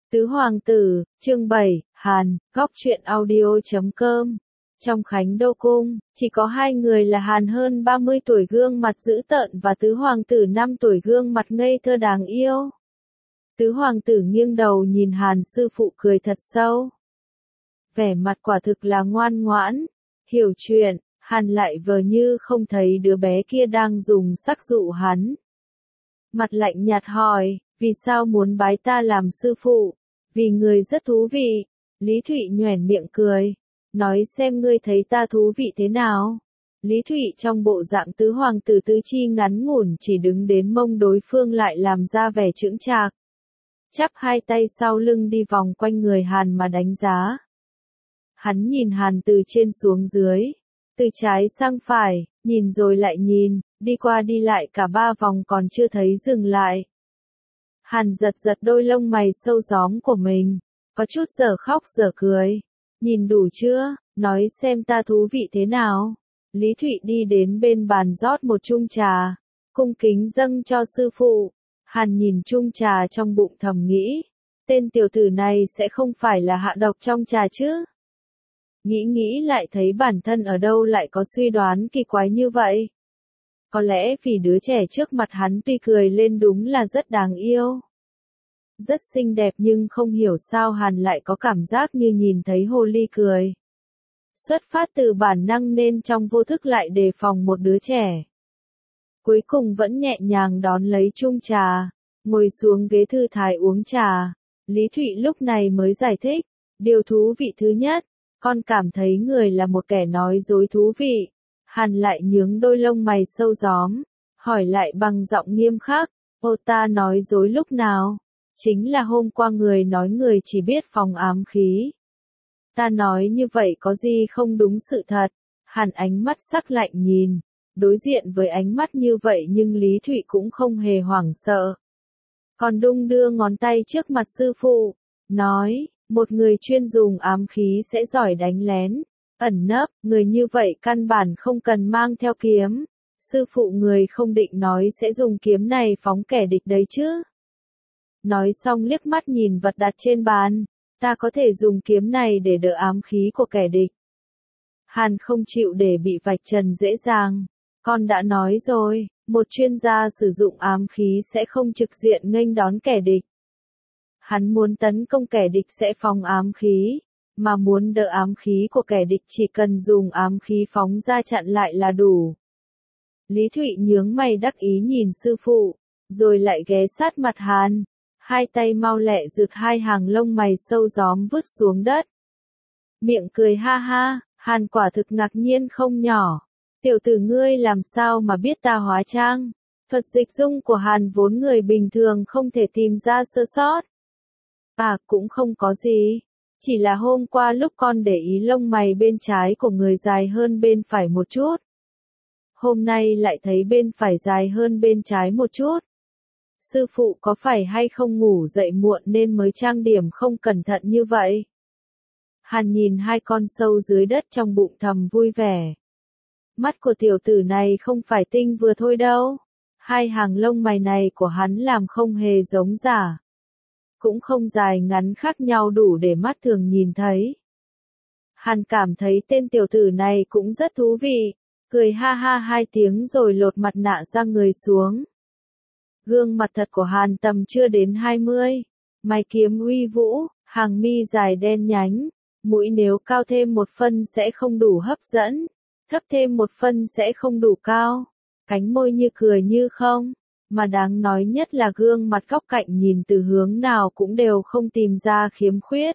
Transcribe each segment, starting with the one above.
Tứ Hoàng tử, chương 7, Hàn, góc truyện audio.com. Trong Khánh Đô Cung, chỉ có hai người là Hàn hơn 30 tuổi gương mặt dữ tợn và Tứ Hoàng tử 5 tuổi gương mặt ngây thơ đáng yêu. Tứ Hoàng tử nghiêng đầu nhìn Hàn sư phụ cười thật sâu. Vẻ mặt quả thực là ngoan ngoãn, hiểu chuyện, Hàn lại vờ như không thấy đứa bé kia đang dùng sắc dụ hắn. Mặt lạnh nhạt hỏi, vì sao muốn bái ta làm sư phụ? Vì người rất thú vị. Lý Thụy nhoẻn miệng cười. Nói xem ngươi thấy ta thú vị thế nào. Lý Thụy trong bộ dạng tứ hoàng tử tứ chi ngắn ngủn chỉ đứng đến mông đối phương lại làm ra vẻ chững chạc. Chắp hai tay sau lưng đi vòng quanh người Hàn mà đánh giá. Hắn nhìn Hàn từ trên xuống dưới. Từ trái sang phải, nhìn rồi lại nhìn, đi qua đi lại cả ba vòng còn chưa thấy dừng lại. Hàn giật giật đôi lông mày sâu gióm của mình, có chút giờ khóc giờ cười. Nhìn đủ chưa, nói xem ta thú vị thế nào. Lý Thụy đi đến bên bàn rót một chung trà, cung kính dâng cho sư phụ. Hàn nhìn chung trà trong bụng thầm nghĩ, tên tiểu tử này sẽ không phải là hạ độc trong trà chứ. Nghĩ lại thấy bản thân ở đâu lại có suy đoán kỳ quái như vậy. Có lẽ vì đứa trẻ trước mặt hắn tuy cười lên đúng là rất đáng yêu. Rất xinh đẹp nhưng không hiểu sao Hàn lại có cảm giác như nhìn thấy hồ ly cười. Xuất phát từ bản năng nên trong vô thức lại đề phòng một đứa trẻ. Cuối cùng vẫn nhẹ nhàng đón lấy chung trà, ngồi xuống ghế thư thái uống trà. Lý Thụy lúc này mới giải thích, điều thú vị thứ nhất, con cảm thấy người là một kẻ nói dối thú vị. Hàn lại nhướng đôi lông mày sâu gióm, hỏi lại bằng giọng nghiêm khắc, ô ta nói dối lúc nào? Chính là hôm qua người nói người chỉ biết phòng ám khí. Ta nói như vậy có gì không đúng sự thật? Hàn ánh mắt sắc lạnh nhìn, đối diện với ánh mắt như vậy nhưng Lý Thụy cũng không hề hoảng sợ. Còn đung đưa ngón tay trước mặt sư phụ, nói, một người chuyên dùng ám khí sẽ giỏi đánh lén, ẩn nấp, người như vậy căn bản không cần mang theo kiếm. Sư phụ người không định nói sẽ dùng kiếm này phóng kẻ địch đấy chứ. Nói xong liếc mắt nhìn vật đặt trên bàn, ta có thể dùng kiếm này để đỡ ám khí của kẻ địch. Hàn không chịu để bị vạch trần dễ dàng. Con đã nói rồi, một chuyên gia sử dụng ám khí sẽ không trực diện nghênh đón kẻ địch. Hắn muốn tấn công kẻ địch sẽ phóng ám khí, mà muốn đỡ ám khí của kẻ địch chỉ cần dùng ám khí phóng ra chặn lại là đủ. Lý Thụy nhướng mày đắc ý nhìn sư phụ, rồi lại ghé sát mặt Hàn. Hai tay mau lẹ rực hai hàng lông mày sâu gióm vứt xuống đất. Miệng cười ha ha, Hàn quả thực ngạc nhiên không nhỏ. Tiểu tử ngươi làm sao mà biết ta hóa trang? Thuật dịch dung của Hàn vốn người bình thường không thể tìm ra sơ sót. À cũng không có gì. Chỉ là hôm qua lúc con để ý lông mày bên trái của người dài hơn bên phải một chút. Hôm nay lại thấy bên phải dài hơn bên trái một chút. Sư phụ có phải hay không ngủ dậy muộn nên mới trang điểm không cẩn thận như vậy? Hàn nhìn hai con sâu dưới đất trong bụng thầm vui vẻ. Mắt của tiểu tử này không phải tinh vừa thôi đâu. Hai hàng lông mày này của hắn làm không hề giống giả. Cũng không dài ngắn khác nhau đủ để mắt thường nhìn thấy. Hàn cảm thấy tên tiểu tử này cũng rất thú vị. Cười ha ha hai tiếng rồi lột mặt nạ ra người xuống. Gương mặt thật của Hàn tầm chưa đến 20, mày kiếm uy vũ, hàng mi dài đen nhánh, mũi nếu cao thêm một phân sẽ không đủ hấp dẫn, thấp thêm một phân sẽ không đủ cao, cánh môi như cười như không, mà đáng nói nhất là gương mặt góc cạnh nhìn từ hướng nào cũng đều không tìm ra khiếm khuyết.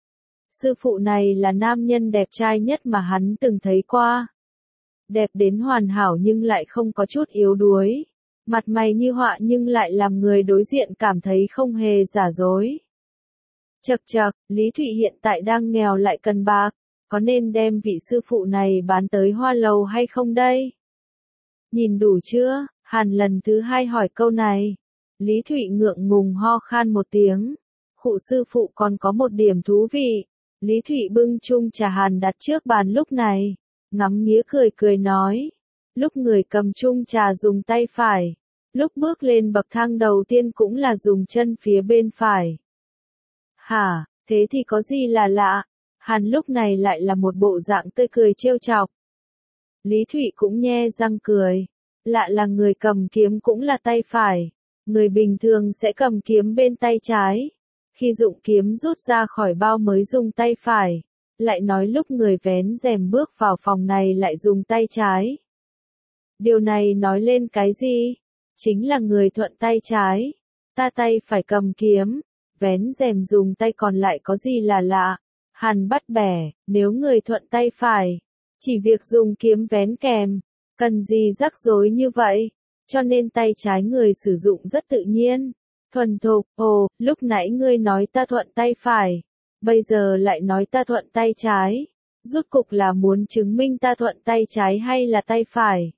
Sư phụ này là nam nhân đẹp trai nhất mà hắn từng thấy qua. Đẹp đến hoàn hảo nhưng lại không có chút yếu đuối. Mặt mày như họa nhưng lại làm người đối diện cảm thấy không hề giả dối. Chậc chậc, Lý Thụy hiện tại đang nghèo lại cần bạc, có nên đem vị sư phụ này bán tới hoa lầu hay không đây? Nhìn đủ chưa? Hàn lần thứ hai hỏi câu này. Lý Thụy ngượng ngùng ho khan một tiếng. Khụ sư phụ còn có một điểm thú vị. Lý Thụy bưng chung trà Hàn đặt trước bàn lúc này. Ngắm nghía cười cười nói. Lúc người cầm chung trà dùng tay phải. Lúc bước lên bậc thang đầu tiên cũng là dùng chân phía bên phải. Hả, thế thì có gì là lạ? Hàn lúc này lại là một bộ dạng tươi cười trêu chọc. Lý Thụy cũng nhe răng cười. Lạ là người cầm kiếm cũng là tay phải. Người bình thường sẽ cầm kiếm bên tay trái. Khi dụng kiếm rút ra khỏi bao mới dùng tay phải. Lại nói lúc người vén rèm bước vào phòng này lại dùng tay trái. Điều này nói lên cái gì? Chính là người thuận tay trái. Ta tay phải cầm kiếm. Vén rèm dùng tay còn lại có gì là lạ? Hàn bắt bẻ, nếu người thuận tay phải. Chỉ việc dùng kiếm vén kèm. Cần gì rắc rối như vậy? Cho nên tay trái người sử dụng rất tự nhiên. Thuần thục, ồ, lúc nãy ngươi nói ta thuận tay phải. Bây giờ lại nói ta thuận tay trái. Rốt cục là muốn chứng minh ta thuận tay trái hay là tay phải?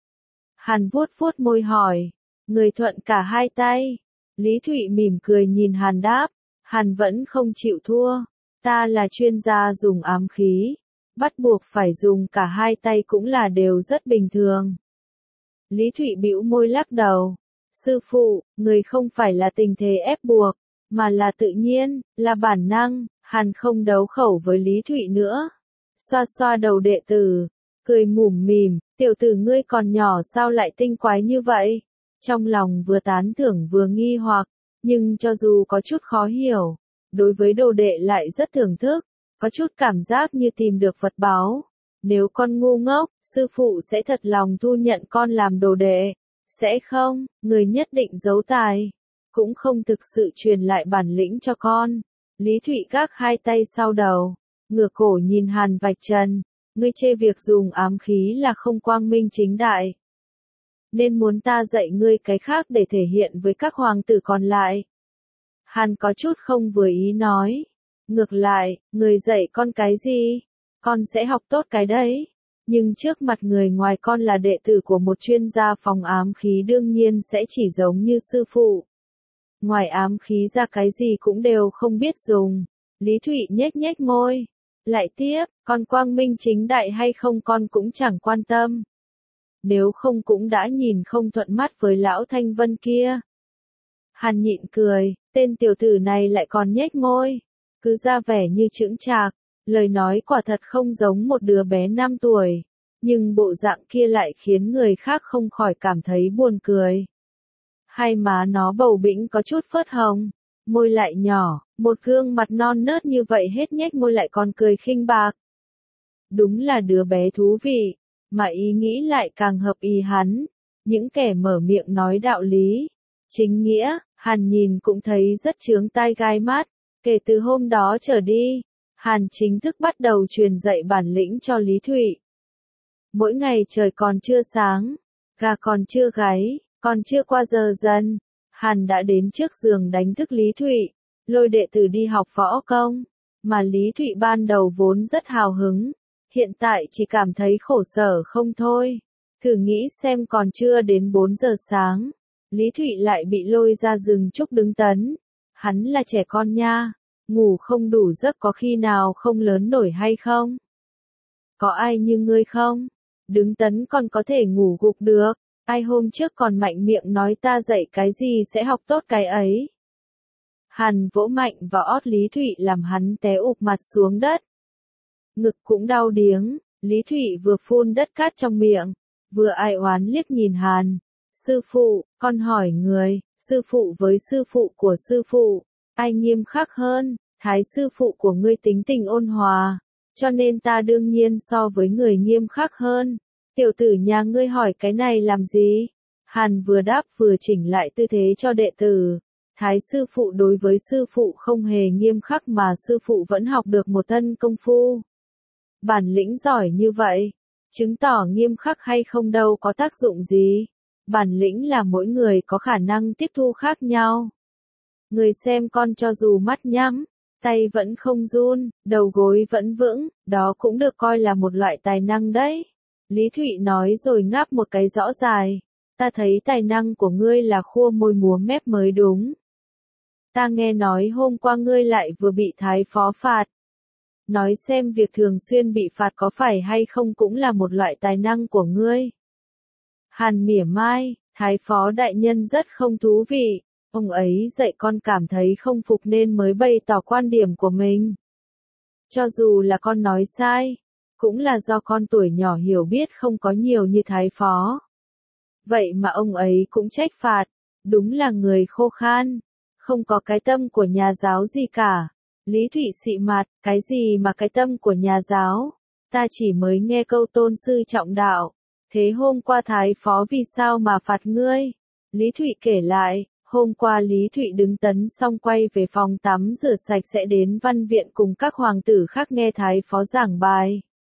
Hàn vuốt vuốt môi hỏi. Người thuận cả hai tay. Lý Thụy mỉm cười nhìn Hàn đáp. Hàn vẫn không chịu thua. Ta là chuyên gia dùng ám khí. Bắt buộc phải dùng cả hai tay cũng là đều rất bình thường. Lý Thụy bĩu môi lắc đầu. Sư phụ, người không phải là tình thế ép buộc, mà là tự nhiên, là bản năng. Hàn không đấu khẩu với Lý Thụy nữa. Xoa xoa đầu đệ tử, cười mủm mỉm, tiểu tử ngươi còn nhỏ sao lại tinh quái như vậy? Trong lòng vừa tán thưởng vừa nghi hoặc, nhưng cho dù có chút khó hiểu, đối với đồ đệ lại rất thưởng thức, có chút cảm giác như tìm được vật báu. Nếu con ngu ngốc, sư phụ sẽ thật lòng thu nhận con làm đồ đệ. Sẽ không, người nhất định giấu tài. Cũng không thực sự truyền lại bản lĩnh cho con. Lý Thụy gác hai tay sau đầu. Ngửa cổ nhìn Hàn vạch trần. Ngươi chê việc dùng ám khí là không quang minh chính đại. Nên muốn ta dạy ngươi cái khác để thể hiện với các hoàng tử còn lại. Hàn có chút không vừa ý nói. Ngược lại, người dạy con cái gì? Con sẽ học tốt cái đấy. Nhưng trước mặt người ngoài con là đệ tử của một chuyên gia phòng ám khí đương nhiên sẽ chỉ giống như sư phụ. Ngoài ám khí ra cái gì cũng đều không biết dùng. Lý Thụy nhếch nhếch môi. Lại tiếp, con quang minh chính đại hay không con cũng chẳng quan tâm. Nếu không cũng đã nhìn không thuận mắt với lão Thanh Vân kia. Hàn nhịn cười, tên tiểu tử này lại còn nhếch môi. Cứ ra vẻ như chững chạc. Lời nói quả thật không giống một đứa bé 5 tuổi. Nhưng bộ dạng kia lại khiến người khác không khỏi cảm thấy buồn cười. Hai má nó bầu bĩnh có chút phớt hồng. Môi lại nhỏ, một gương mặt non nớt như vậy hết nhếch môi lại còn cười khinh bạc. Đúng là đứa bé thú vị, mà ý nghĩ lại càng hợp ý hắn. Những kẻ mở miệng nói đạo lý, chính nghĩa, Hàn nhìn cũng thấy rất chướng tai gai mắt. Kể từ hôm đó trở đi, Hàn chính thức bắt đầu truyền dạy bản lĩnh cho Lý Thụy. Mỗi ngày trời còn chưa sáng, gà còn chưa gáy, còn chưa qua giờ dần, Hàn đã đến trước giường đánh thức Lý Thụy, lôi đệ tử đi học võ công, mà Lý Thụy ban đầu vốn rất hào hứng, hiện tại chỉ cảm thấy khổ sở không thôi. Thử nghĩ xem còn chưa đến 4 giờ sáng, Lý Thụy lại bị lôi ra rừng trúc đứng tấn. Hắn là trẻ con nha, ngủ không đủ giấc có khi nào không lớn nổi hay không? Có ai như ngươi không? Đứng tấn còn có thể ngủ gục được, ai hôm trước còn mạnh miệng nói ta dạy cái gì sẽ học tốt cái ấy. Hàn vỗ mạnh vào ót Lý Thụy làm hắn té ụp mặt xuống đất. Ngực cũng đau điếng, Lý Thụy vừa phun đất cát trong miệng, vừa ai oán liếc nhìn Hàn. Sư phụ, con hỏi người, sư phụ với sư phụ của sư phụ, ai nghiêm khắc hơn? Thái sư phụ của ngươi tính tình ôn hòa, cho nên ta đương nhiên so với người nghiêm khắc hơn. Tiểu tử nhà ngươi hỏi cái này làm gì? Hàn vừa đáp vừa chỉnh lại tư thế cho đệ tử. Thái sư phụ đối với sư phụ không hề nghiêm khắc mà sư phụ vẫn học được một thân công phu. Bản lĩnh giỏi như vậy, chứng tỏ nghiêm khắc hay không đâu có tác dụng gì. Bản lĩnh là mỗi người có khả năng tiếp thu khác nhau. Người xem con cho dù mắt nhắm, tay vẫn không run, đầu gối vẫn vững, đó cũng được coi là một loại tài năng đấy. Lý Thụy nói rồi ngáp một cái rõ dài. Ta thấy tài năng của ngươi là khua môi múa mép mới đúng. Ta nghe nói hôm qua ngươi lại vừa bị thái phó phạt. Nói xem việc thường xuyên bị phạt có phải hay không cũng là một loại tài năng của ngươi. Hàn mỉa mai, thái phó đại nhân rất không thú vị. Ông ấy dạy con cảm thấy không phục nên mới bày tỏ quan điểm của mình. Cho dù là con nói sai, cũng là do con tuổi nhỏ hiểu biết không có nhiều như thái phó. Vậy mà ông ấy cũng trách phạt, đúng là người khô khan, không có cái tâm của nhà giáo gì cả. Lý Thụy xị mặt, cái gì mà cái tâm của nhà giáo, ta chỉ mới nghe câu tôn sư trọng đạo, thế hôm qua thái phó vì sao mà phạt ngươi? Lý Thụy kể lại, hôm qua Lý Thụy đứng tấn xong quay về phòng tắm rửa sạch sẽ đến văn viện cùng các hoàng tử khác nghe thái phó giảng bài.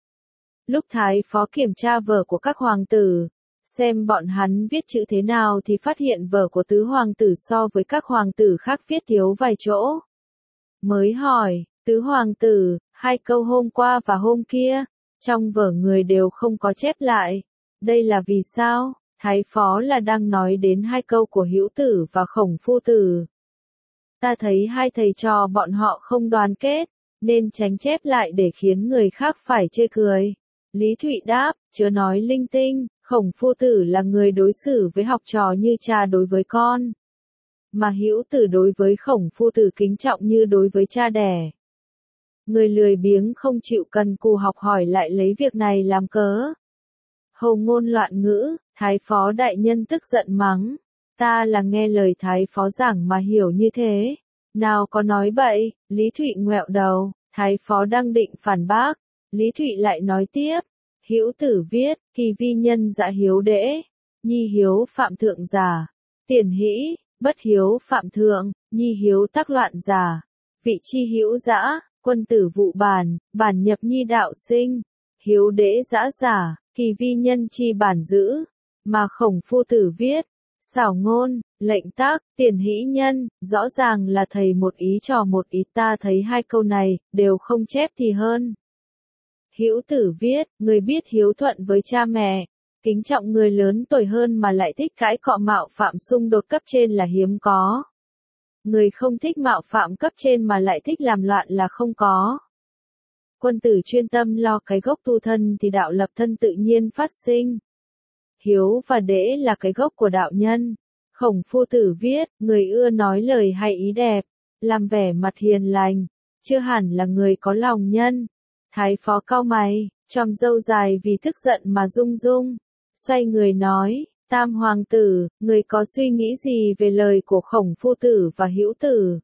Lúc thái phó kiểm tra vở của các hoàng tử, xem bọn hắn viết chữ thế nào thì phát hiện vở của tứ hoàng tử so với các hoàng tử khác viết thiếu vài chỗ. Mới hỏi, tứ hoàng tử, hai câu hôm qua và hôm kia, trong vở người đều không có chép lại. Đây là vì sao? Thái phó là đang nói đến hai câu của Hữu Tử và Khổng Phu Tử. Ta thấy hai thầy trò bọn họ không đoàn kết, nên tránh chép lại để khiến người khác phải chê cười. Lý Thụy đáp, chớ nói linh tinh, Khổng Phu Tử là người đối xử với học trò như cha đối với con. Mà Hữu Tử đối với Khổng Phu Tử kính trọng như đối với cha đẻ. Người lười biếng không chịu cần cù học hỏi lại lấy việc này làm cớ. Hầu ngôn loạn ngữ, thái phó đại nhân tức giận mắng. Ta là nghe lời thái phó giảng mà hiểu như thế. Nào có nói bậy, Lý Thụy ngoẹo đầu, thái phó đang định phản bác. Lý Thụy lại nói tiếp. Hữu Tử viết, kỳ vi nhân dạ hiếu đễ, nhi hiếu phạm thượng giả. Tiền hĩ, bất hiếu phạm thượng, nhi hiếu tắc loạn giả. Vị chi hữu dã, quân tử vụ bản, bản nhập nhi đạo sinh. Hiếu đễ dã giả, kỳ vi nhân chi bản giữ. Mà Khổng Phu Tử viết, xảo ngôn, lệnh tác, tiền hĩ nhân, rõ ràng là thầy một ý trò một ý, ta thấy hai câu này, đều không chép thì hơn. Hữu Tử viết, người biết hiếu thuận với cha mẹ, kính trọng người lớn tuổi hơn mà lại thích cãi cọ mạo phạm xung đột cấp trên là hiếm có. Người không thích mạo phạm cấp trên mà lại thích làm loạn là không có. Quân tử chuyên tâm lo cái gốc tu thân thì đạo lập thân tự nhiên phát sinh. Hiếu và đễ là cái gốc của đạo nhân. Khổng Phu Tử viết, người ưa nói lời hay ý đẹp, làm vẻ mặt hiền lành, chưa hẳn là người có lòng nhân. Thái phó cau mày, chòm râu dài vì tức giận mà rung rung, xoay người nói, Tam hoàng tử, người có suy nghĩ gì về lời của Khổng Phu Tử và Hữu Tử?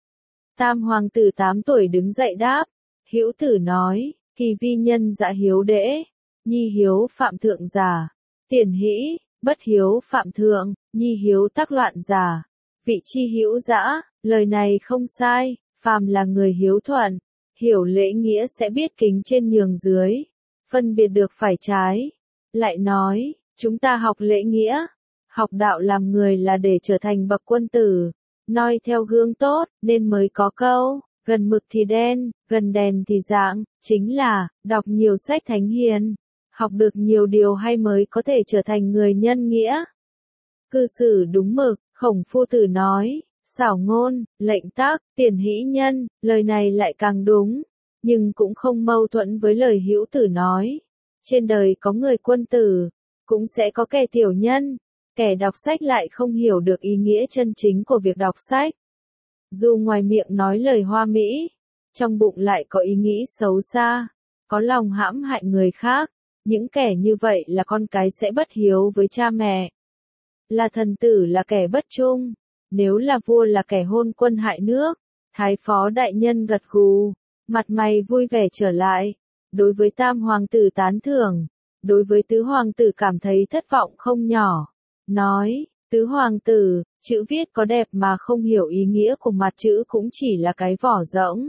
Tam hoàng tử 8 tuổi đứng dậy đáp, Hữu Tử nói, kỳ vi nhân dạ hiếu đễ, nhi hiếu phạm thượng giả. Tiền hĩ, bất hiếu phạm thượng, nhi hiếu tắc loạn giả. Vị chi hữu dã, lời này không sai, phàm là người hiếu thuận, hiểu lễ nghĩa sẽ biết kính trên nhường dưới, phân biệt được phải trái. Lại nói, chúng ta học lễ nghĩa, học đạo làm người là để trở thành bậc quân tử, noi theo gương tốt, nên mới có câu, gần mực thì đen, gần đèn thì rạng, chính là, đọc nhiều sách thánh hiền. Học được nhiều điều hay mới có thể trở thành người nhân nghĩa. Cư xử đúng mực, Khổng Phu Tử nói, xảo ngôn, lệnh tác, tiền hĩ nhân, lời này lại càng đúng, nhưng cũng không mâu thuẫn với lời Hữu Tử nói. Trên đời có người quân tử, cũng sẽ có kẻ tiểu nhân, kẻ đọc sách lại không hiểu được ý nghĩa chân chính của việc đọc sách. Dù ngoài miệng nói lời hoa mỹ, trong bụng lại có ý nghĩ xấu xa, có lòng hãm hại người khác. Những kẻ như vậy là con cái sẽ bất hiếu với cha mẹ. Là thần tử là kẻ bất trung, nếu là vua là kẻ hôn quân hại nước. Thái phó đại nhân gật gù, mặt mày vui vẻ trở lại. Đối với tam hoàng tử tán thưởng, đối với tứ hoàng tử cảm thấy thất vọng không nhỏ. Nói, tứ hoàng tử, chữ viết có đẹp mà không hiểu ý nghĩa của mặt chữ cũng chỉ là cái vỏ rỗng.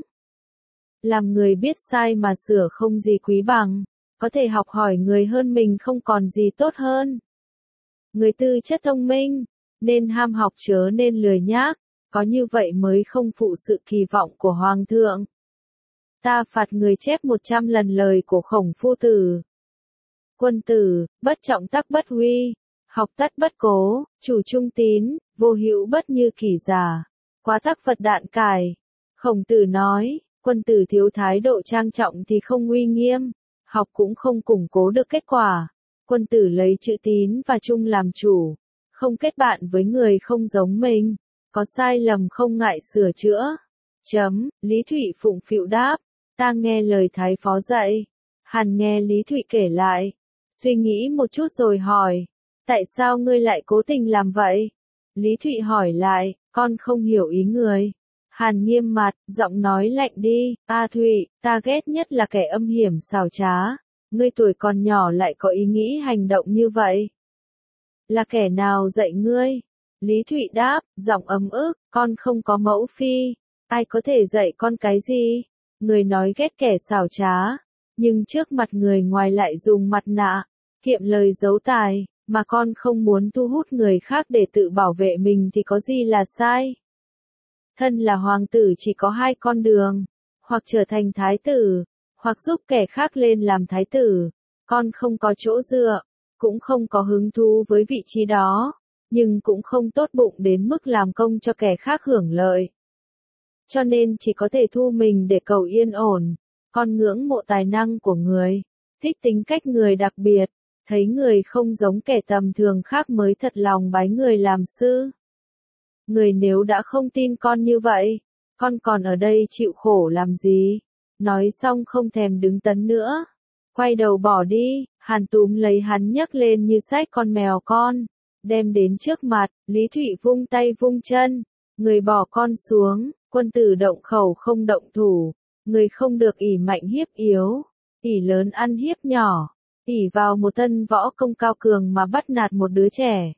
Làm người biết sai mà sửa không gì quý bằng. Có thể học hỏi người hơn mình không còn gì tốt hơn. Người tư chất thông minh, nên ham học chớ nên lười nhác, có như vậy mới không phụ sự kỳ vọng của Hoàng thượng. Ta phạt người chép 100 lần lời của Khổng Phu Tử. Quân tử, bất trọng tắc bất huy, học tắt bất cố, chủ trung tín, vô hữu bất như kỷ giả, quá tắc Phật đạn cài. Khổng Tử nói, quân tử thiếu thái độ trang trọng thì không uy nghiêm. Học cũng không củng cố được kết quả. Quân tử lấy chữ tín và trung làm chủ, không kết bạn với người không giống mình. có sai lầm không ngại sửa chữa. Lý Thụy phụng phịu đáp, ta nghe lời thái phó dạy. Hàn nghe Lý Thụy kể lại, suy nghĩ một chút rồi hỏi, tại sao ngươi lại cố tình làm vậy? Lý Thụy hỏi lại, con không hiểu ý người. Hàn nghiêm mặt, giọng nói lạnh đi, A Thụy, ta ghét nhất là kẻ âm hiểm xảo trá. Ngươi tuổi còn nhỏ lại có ý nghĩ hành động như vậy. Là kẻ nào dạy ngươi? Lý Thụy đáp, giọng ấm ức, con không có mẫu phi. Ai có thể dạy con cái gì? Người nói ghét kẻ xảo trá, nhưng trước mặt người ngoài lại dùng mặt nạ, kiệm lời giấu tài, mà con không muốn thu hút người khác để tự bảo vệ mình thì có gì là sai? Thân là hoàng tử chỉ có hai con đường, hoặc trở thành thái tử, hoặc giúp kẻ khác lên làm thái tử. Con không có chỗ dựa, cũng không có hứng thú với vị trí đó, nhưng cũng không tốt bụng đến mức làm công cho kẻ khác hưởng lợi. Cho nên chỉ có thể thu mình để cầu yên ổn. Con ngưỡng mộ tài năng của người, thích tính cách người đặc biệt, thấy người không giống kẻ tầm thường khác mới thật lòng bái người làm sư. Người nếu đã không tin con như vậy, con còn ở đây chịu khổ làm gì? Nói xong không thèm đứng tấn nữa. Quay đầu bỏ đi, Hàn túm lấy hắn nhấc lên như xách con mèo con, đem đến trước mặt, Lý Thụy vung tay vung chân, người bỏ con xuống, quân tử động khẩu không động thủ, người không được ỷ mạnh hiếp yếu, ỷ lớn ăn hiếp nhỏ, ỷ vào một thân võ công cao cường mà bắt nạt một đứa trẻ.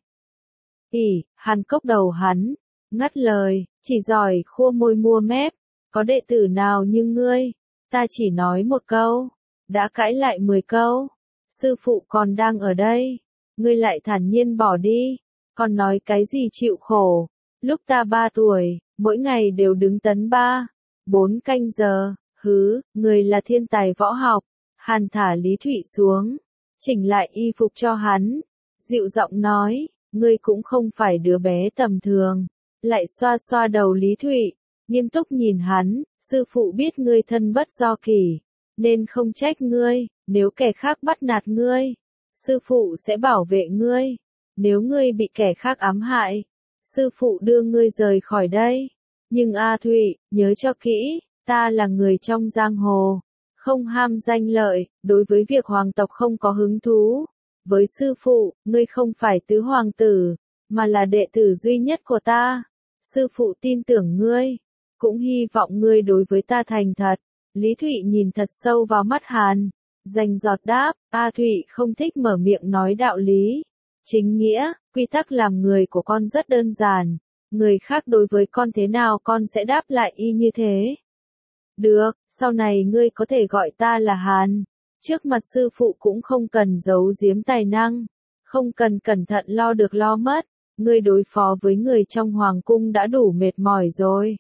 Hàn cốc đầu hắn, ngắt lời, chỉ giỏi khua môi mua mép, có đệ tử nào như ngươi, ta chỉ nói một câu, đã cãi lại 10 câu, sư phụ còn đang ở đây, ngươi lại thản nhiên bỏ đi, còn nói cái gì chịu khổ, lúc ta 3 tuổi, mỗi ngày đều đứng tấn 3-4 canh giờ, người là thiên tài võ học. Hàn thả Lý Thụy xuống, chỉnh lại y phục cho hắn, dịu giọng nói, ngươi cũng không phải đứa bé tầm thường, lại xoa xoa đầu Lý Thụy, nghiêm túc nhìn hắn, sư phụ biết ngươi thân bất do kỷ, nên không trách ngươi, nếu kẻ khác bắt nạt ngươi, sư phụ sẽ bảo vệ ngươi, nếu ngươi bị kẻ khác ám hại, sư phụ đưa ngươi rời khỏi đây, nhưng A Thụy, nhớ cho kỹ, ta là người trong giang hồ, không ham danh lợi, đối với việc hoàng tộc không có hứng thú. Với sư phụ, ngươi không phải tứ hoàng tử, mà là đệ tử duy nhất của ta. Sư phụ tin tưởng ngươi, cũng hy vọng ngươi đối với ta thành thật. Lý Thụy nhìn thật sâu vào mắt Hàn, dành giọt đáp, A Thụy không thích mở miệng nói đạo lý. Chính nghĩa, quy tắc làm người của con rất đơn giản, người khác đối với con thế nào con sẽ đáp lại y như thế. Được, sau này ngươi có thể gọi ta là Hàn. Trước mặt sư phụ cũng không cần giấu giếm tài năng, không cần cẩn thận lo được lo mất, ngươi đối phó với người trong hoàng cung đã đủ mệt mỏi rồi.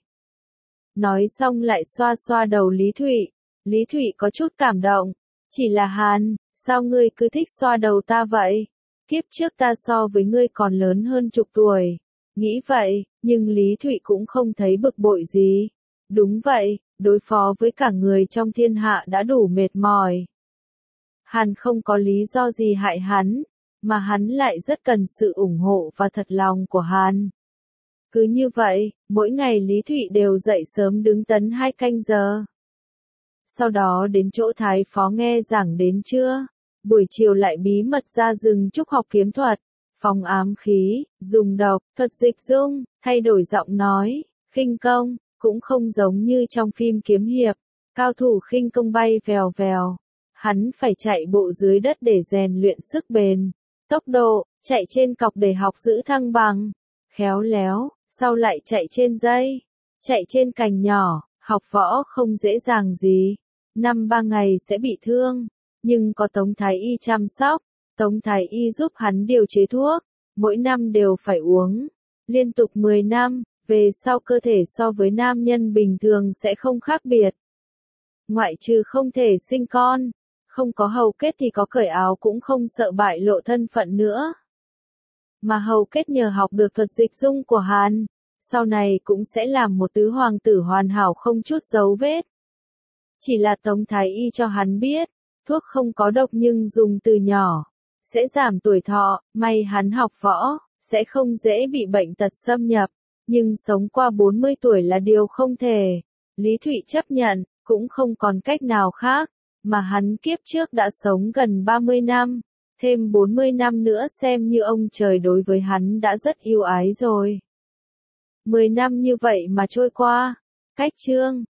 Nói xong lại xoa xoa đầu Lý Thụy, Lý Thụy có chút cảm động, chỉ là Hàn, sao ngươi cứ thích xoa đầu ta vậy? Kiếp trước ta so với ngươi còn lớn hơn chục tuổi, nghĩ vậy, nhưng Lý Thụy cũng không thấy bực bội gì. Đúng vậy, đối phó với cả người trong thiên hạ đã đủ mệt mỏi. Hàn không có lý do gì hại hắn, mà hắn lại rất cần sự ủng hộ và thật lòng của Hàn. Cứ như vậy, mỗi ngày Lý Thụy đều dậy sớm đứng tấn 2 canh giờ. Sau đó đến chỗ thái phó nghe giảng đến trưa, buổi chiều lại bí mật ra rừng trúc học kiếm thuật, phòng ám khí, dùng độc, thuật dịch dung, thay đổi giọng nói, khinh công, cũng không giống như trong phim kiếm hiệp, cao thủ khinh công bay vèo vèo. Hắn phải chạy bộ dưới đất để rèn luyện sức bền, tốc độ, chạy trên cọc để học giữ thăng bằng, khéo léo, sau lại chạy trên dây, chạy trên cành nhỏ, học võ không dễ dàng gì. 5-3 ngày sẽ bị thương, nhưng có Tống Thái Y chăm sóc, Tống Thái Y giúp hắn điều chế thuốc, mỗi năm đều phải uống, liên tục 10 năm, về sau cơ thể so với nam nhân bình thường sẽ không khác biệt. Ngoại trừ không thể sinh con, không có hầu kết thì có cởi áo cũng không sợ bại lộ thân phận nữa. Mà hầu kết nhờ học được thuật dịch dung của Hàn, sau này cũng sẽ làm một tứ hoàng tử hoàn hảo không chút dấu vết. Chỉ là Tống Thái Y cho hắn biết, thuốc không có độc nhưng dùng từ nhỏ, sẽ giảm tuổi thọ, may hắn học võ, sẽ không dễ bị bệnh tật xâm nhập. Nhưng sống qua 40 tuổi là điều không thể. Lý Thụy chấp nhận, cũng không còn cách nào khác, mà hắn kiếp trước đã sống gần 30 năm, thêm 40 năm nữa xem như ông trời đối với hắn đã rất yêu ái rồi. 10 năm như vậy mà trôi qua, cách chương